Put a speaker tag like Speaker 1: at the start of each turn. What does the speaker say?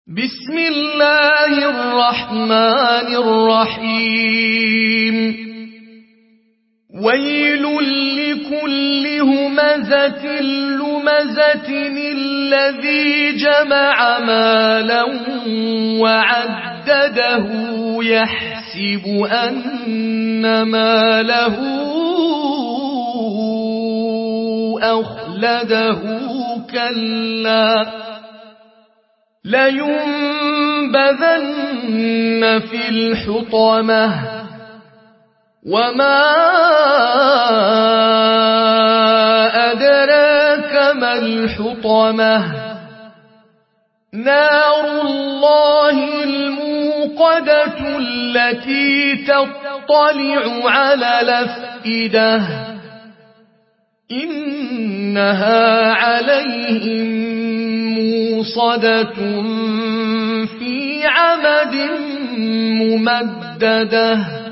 Speaker 1: بسم الله الرحمن الرحيم ويل لكل همزة لمزة الذي جمع مالا وعدده يحسب أن ماله أخلده كلا لينبذن في الحطمة وما أدراك ما الحطمة نار الله الموقدة التي تطلع على الأفئدة إنها عليهم موصدة في عمد ممددة